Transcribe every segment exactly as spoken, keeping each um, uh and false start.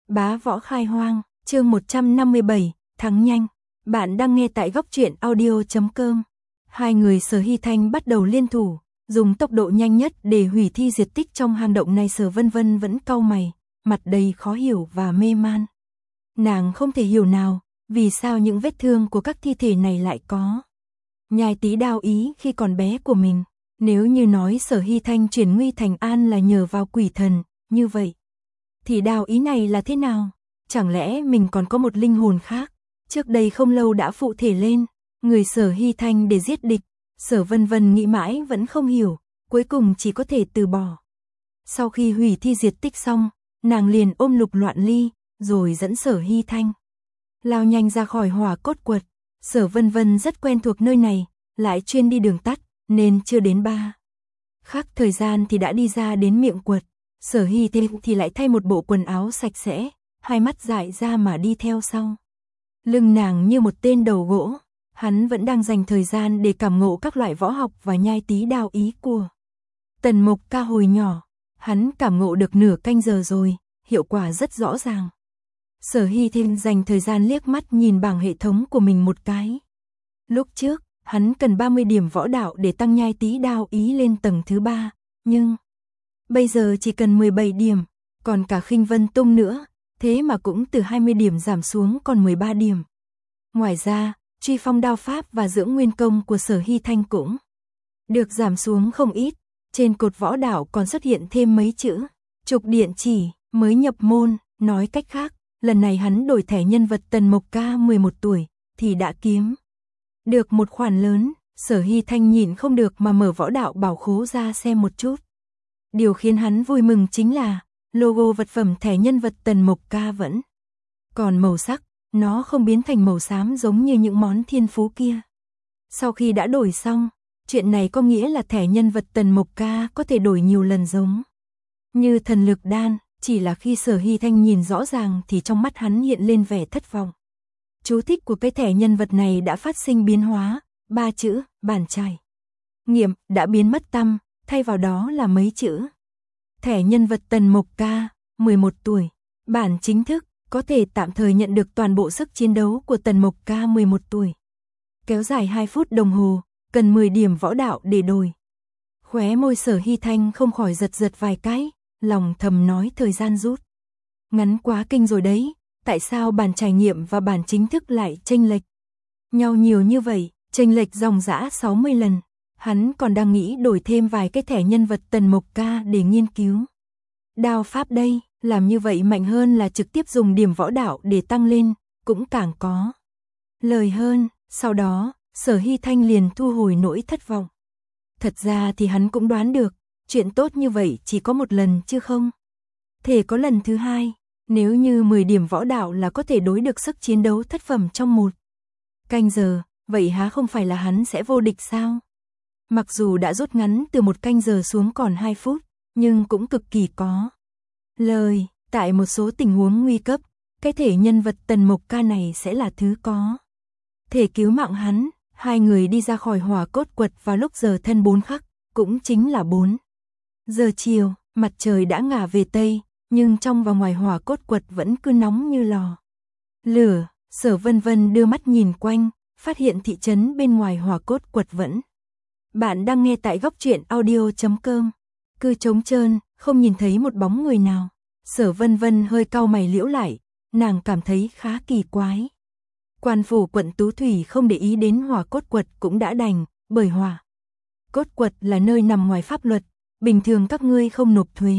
Bá Võ Khai Hoang, chương một trăm năm mươi bảy, thắng nhanh. Bạn đang nghe tại góc truyện audio chấm com. Hai người Sở Hy Thanh bắt đầu liên thủ, dùng tốc độ nhanh nhất để hủy thi diệt tích trong hang động này. Sở Vân Vân vẫn cau mày, mặt đầy khó hiểu và mê man. Nàng không thể hiểu nào, vì sao những vết thương của các thi thể này lại có nhai tí đao ý khi còn bé của mình. Nếu như nói Sở Hy Thanh chuyển nguy thành an là nhờ vào quỷ thần, như vậy thì đao ý này là thế nào? Chẳng lẽ mình còn có một linh hồn khác, trước đây không lâu đã phụ thể lên, người Sở Hy Thanh để giết địch? Sở Vân Vân nghĩ mãi vẫn không hiểu, cuối cùng chỉ có thể từ bỏ. Sau khi hủy thi diệt tích xong, nàng liền ôm Lục Loạn Ly, rồi dẫn Sở Hy Thanh lao nhanh ra khỏi Hỏa Cốt Quật. Sở Vân Vân rất quen thuộc nơi này, lại chuyên đi đường tắt, nên chưa đến ba khắc thời gian thì đã đi ra đến miệng quật. Sở Hy Thanh thì lại thay một bộ quần áo sạch sẽ, hai mắt dại ra mà đi theo sau. Lưng nàng như một tên đầu gỗ, hắn vẫn đang dành thời gian để cảm ngộ các loại võ học và nhai tí đao ý của Tần Mộc Ca hồi nhỏ. Hắn cảm ngộ được nửa canh giờ rồi, hiệu quả rất rõ ràng. Sở Hy Thanh dành thời gian liếc mắt nhìn bảng hệ thống của mình một cái. Lúc trước, hắn cần ba mươi điểm võ đạo để tăng nhai tí đao ý lên tầng thứ ba, nhưng bây giờ chỉ cần mười bảy điểm, còn cả Khinh Vân Tung nữa, thế mà cũng từ hai mươi điểm giảm xuống còn mười ba điểm. Ngoài ra, truy phong đao pháp và dưỡng nguyên công của Sở Hy Thanh cũng được giảm xuống không ít. Trên cột võ đạo còn xuất hiện thêm mấy chữ Trục Điện Chỉ, mới nhập môn. Nói cách khác, lần này hắn đổi thẻ nhân vật Tần Mộc Ca mười một tuổi, thì đã kiếm được một khoản lớn. Sở Hy Thanh nhìn không được mà mở võ đạo bảo khố ra xem một chút. Điều khiến hắn vui mừng chính là logo vật phẩm thẻ nhân vật Tần Mộc Ca vẫn còn màu sắc, nó không biến thành màu xám giống như những món thiên phú kia. Sau khi đã đổi xong, chuyện này có nghĩa là thẻ nhân vật Tần Mộc Ca có thể đổi nhiều lần giống như thần lực đan. Chỉ là khi Sở Hy Thanh nhìn rõ ràng thì trong mắt hắn hiện lên vẻ thất vọng. Chú thích của cái thẻ nhân vật này đã phát sinh biến hóa, ba chữ bản trải nghiệm đã biến mất tăm, thay vào đó là mấy chữ thẻ nhân vật Tần Mộc Ca, mười một tuổi, bản chính thức, có thể tạm thời nhận được toàn bộ sức chiến đấu của Tần Mộc Ca mười một tuổi. Kéo dài hai phút đồng hồ, cần mười điểm võ đạo để đổi. Khóe môi Sở Hy Thanh không khỏi giật giật vài cái, lòng thầm nói thời gian rút ngắn quá kinh rồi đấy, tại sao bản trải nghiệm và bản chính thức lại chênh lệch nhau nhiều như vậy, chênh lệch dòng dã sáu mươi lần. Hắn còn đang nghĩ đổi thêm vài cái thẻ nhân vật Tần Mộc Ca để nghiên cứu đao pháp đây, làm như vậy mạnh hơn là trực tiếp dùng điểm võ đạo để tăng lên, cũng càng có lời hơn. Sau đó, Sở Hy Thanh liền thu hồi nỗi thất vọng. Thật ra thì hắn cũng đoán được, chuyện tốt như vậy chỉ có một lần chứ không thể có lần thứ hai. Nếu như mười điểm võ đạo là có thể đối được sức chiến đấu thất phẩm trong một canh giờ, vậy há không phải là hắn sẽ vô địch sao? Mặc dù đã rút ngắn từ một canh giờ xuống còn hai phút, nhưng cũng cực kỳ có lời. Tại một số tình huống nguy cấp, cái thể nhân vật Tần Mộc Ca này sẽ là thứ có thể cứu mạng hắn. Hai người đi ra khỏi Hỏa Cốt Quật vào lúc giờ thân bốn khắc, cũng chính là bốn giờ chiều. Mặt trời đã ngả về tây, nhưng trong và ngoài Hỏa Cốt Quật vẫn cứ nóng như lò lửa. Sở Vân Vân đưa mắt nhìn quanh, phát hiện thị trấn bên ngoài Hỏa Cốt Quật vẫn. Bạn đang nghe tại góc truyện audio chấm com. Cứ trống trơn, không nhìn thấy một bóng người nào. Sở Vân Vân hơi cau mày liễu lại, nàng cảm thấy khá kỳ quái. Quan phủ quận Tú Thủy không để ý đến Hỏa Cốt Quật cũng đã đành, bởi Hỏa Cốt Quật là nơi nằm ngoài pháp luật, bình thường các ngươi không nộp thuế.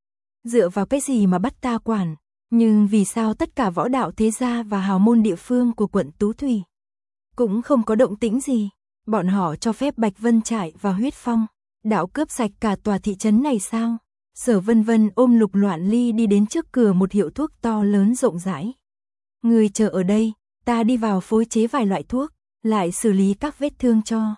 Dựa vào cái gì mà bắt ta quản? Nhưng vì sao tất cả võ đạo thế gia và hào môn địa phương của quận Tú Thủy cũng không có động tĩnh gì? Bọn họ cho phép Bạch Vân Trại và Huyết Phong đạo cướp sạch cả tòa thị trấn này sao? Sở Vân Vân ôm Lục Loạn Ly đi đến trước cửa một hiệu thuốc to lớn rộng rãi. Người chờ ở đây, ta đi vào phối chế vài loại thuốc, lại xử lý các vết thương cho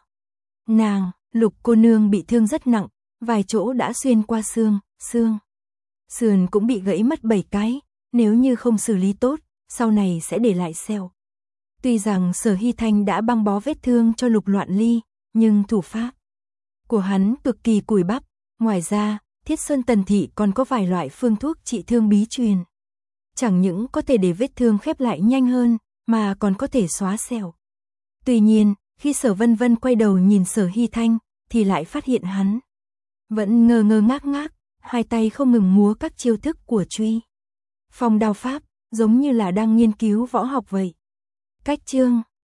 nàng. Lục cô nương bị thương rất nặng, vài chỗ đã xuyên qua xương, xương sườn cũng bị gãy mất bảy cái, nếu như không xử lý tốt, sau này sẽ để lại sẹo. Tuy rằng Sở Hy Thanh đã băng bó vết thương cho Lục Loạn Ly, nhưng thủ pháp của hắn cực kỳ cùi bắp. Ngoài ra, Thiết Sơn Tần Thị còn có vài loại phương thuốc trị thương bí truyền. chẳng những có thể để vết thương khép lại nhanh hơn, mà còn có thể xóa sẹo. Tuy nhiên, khi Sở Vân Vân quay đầu nhìn Sở Hy Thanh, thì lại phát hiện hắn vẫn ngơ ngơ ngác ngác, hai tay không ngừng múa các chiêu thức của Truy Phong đao pháp, giống như là đang nghiên cứu võ học vậy. Cách chương